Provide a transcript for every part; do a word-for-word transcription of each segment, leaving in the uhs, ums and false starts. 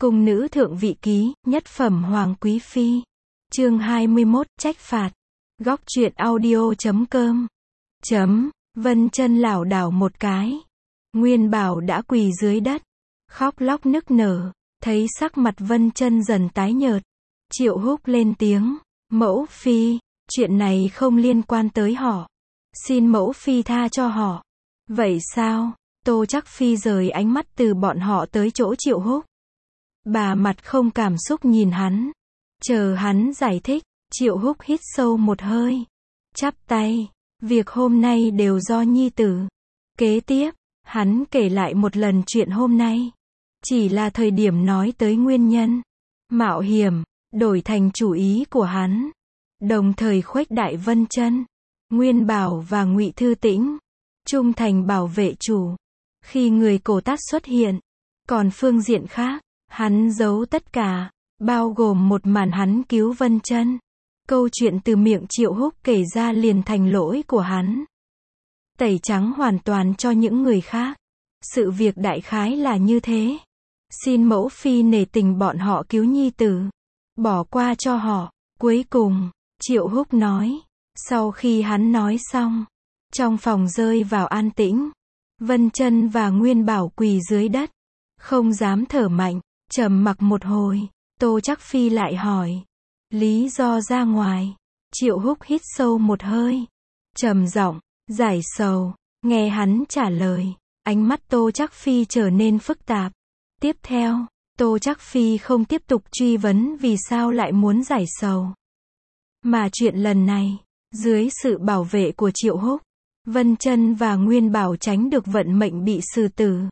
Cung nữ thượng vị ký, nhất phẩm hoàng quý phi. Chương hai mươi mốt, trách phạt. Góc truyện audio chấm com. Chấm, Vân Chân lảo đảo một cái. Nguyên Bảo đã quỳ dưới đất, khóc lóc nức nở, thấy sắc mặt Vân Chân dần tái nhợt. Triệu Húc lên tiếng, mẫu phi, chuyện này không liên quan tới họ. Xin mẫu phi tha cho họ. Vậy sao? Tô Trắc Phi rời ánh mắt từ bọn họ tới chỗ Triệu Húc. Bà mặt không cảm xúc nhìn hắn. Chờ hắn giải thích, Triệu Húc hít sâu một hơi. Chắp tay, việc hôm nay đều do nhi tử. Kế tiếp, hắn kể lại một lần chuyện hôm nay. Chỉ là thời điểm nói tới nguyên nhân, mạo hiểm, đổi thành chủ ý của hắn. Đồng thời khuếch đại Vân Chân, Nguyên Bảo và Ngụy Thư Tĩnh, trung thành bảo vệ chủ. Khi người Cổ Tát xuất hiện, còn phương diện khác, hắn giấu tất cả, bao gồm một màn hắn cứu Vân Chân. Câu chuyện từ miệng Triệu Húc kể ra liền thành lỗi của hắn. Tẩy trắng hoàn toàn cho những người khác. Sự việc đại khái là như thế. Xin mẫu phi nể tình bọn họ cứu nhi tử. Bỏ qua cho họ. Cuối cùng, Triệu Húc nói. Sau khi hắn nói xong, trong phòng rơi vào an tĩnh. Vân Chân và Nguyên Bảo quỳ dưới đất, không dám thở mạnh. Trầm mặc một hồi, Tô Trắc Phi lại hỏi. Lý do ra ngoài. Triệu Húc hít sâu một hơi, trầm giọng, giải sầu. Nghe hắn trả lời, ánh mắt Tô Trắc Phi trở nên phức tạp. Tiếp theo, Tô Trắc Phi không tiếp tục truy vấn vì sao lại muốn giải sầu. Mà chuyện lần này, dưới sự bảo vệ của Triệu Húc, Vân Chân và Nguyên Bảo tránh được vận mệnh bị xử tử.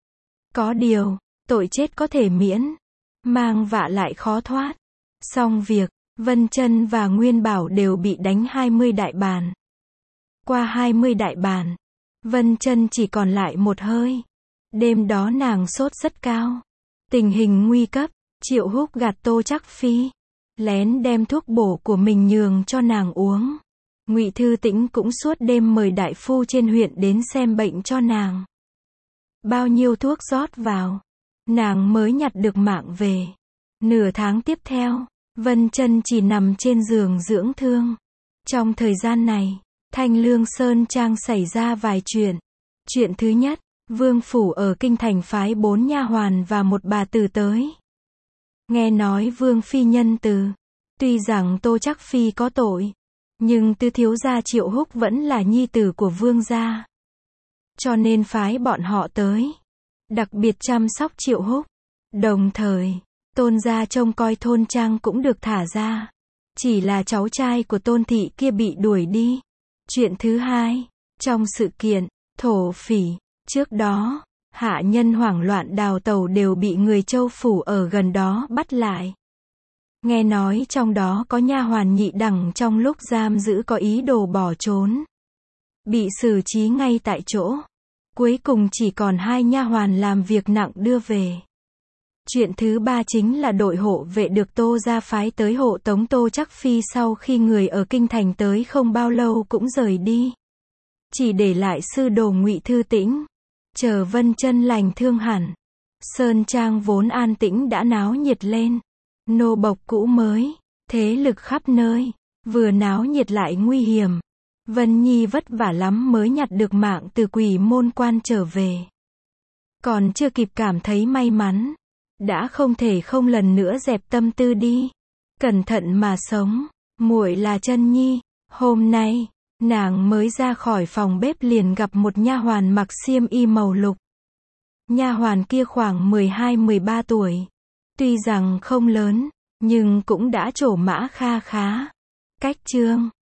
Có điều, tội chết có thể miễn, mang vạ lại khó thoát. Xong việc, Vân Chân và Nguyên Bảo đều bị đánh hai mươi đại bàn. Qua hai mươi đại bàn, Vân Chân chỉ còn lại một hơi. Đêm đó nàng sốt rất cao. Tình hình nguy cấp, Triệu Húc gạt Tô Trắc Phi, lén đem thuốc bổ của mình nhường cho nàng uống. Ngụy Thư Tĩnh cũng suốt đêm mời đại phu trên huyện đến xem bệnh cho nàng. Bao nhiêu thuốc rót vào, nàng mới nhặt được mạng về. Nửa tháng tiếp theo, Vân Chân chỉ nằm trên giường dưỡng thương. Trong thời gian này, Thanh Lương Sơn Trang xảy ra vài chuyện. Chuyện thứ nhất, Vương phủ ở kinh thành phái bốn nha hoàn và một bà tử tới. Nghe nói Vương phi nhân từ, tuy rằng Tô Trắc Phi có tội, nhưng tứ thiếu gia Triệu Húc vẫn là nhi tử của Vương gia, cho nên phái bọn họ tới, đặc biệt chăm sóc Triệu Húc. Đồng thời, Tôn gia trông coi thôn trang cũng được thả ra. Chỉ là cháu trai của Tôn thị kia bị đuổi đi. Chuyện thứ hai, trong sự kiện thổ phỉ, trước đó, hạ nhân hoảng loạn đào tẩu đều bị người Châu phủ ở gần đó bắt lại. Nghe nói trong đó có nha hoàn nhị đẳng trong lúc giam giữ có ý đồ bỏ trốn, bị xử trí ngay tại chỗ. Cuối cùng chỉ còn hai nha hoàn làm việc nặng đưa về. Chuyện thứ ba chính là đội hộ vệ được Tô gia phái tới hộ tống Tô Trắc Phi sau khi người ở kinh thành tới không bao lâu cũng rời đi. Chỉ để lại sư đồ Ngụy Thư Tĩnh. Chờ Vân Chân lành thương hẳn, Sơn Trang vốn an tĩnh đã náo nhiệt lên. Nô bộc cũ mới, thế lực khắp nơi, vừa náo nhiệt lại nguy hiểm. Vân Nhi vất vả lắm mới nhặt được mạng từ Quỷ Môn Quan trở về. Còn chưa kịp cảm thấy may mắn, đã không thể không lần nữa dẹp tâm tư đi. Cẩn thận mà sống, muội là Chân Nhi. Hôm nay, nàng mới ra khỏi phòng bếp liền gặp một nha hoàn mặc xiêm y màu lục. Nha hoàn kia khoảng mười hai mười ba tuổi. Tuy rằng không lớn, nhưng cũng đã trổ mã kha khá. Cách trương,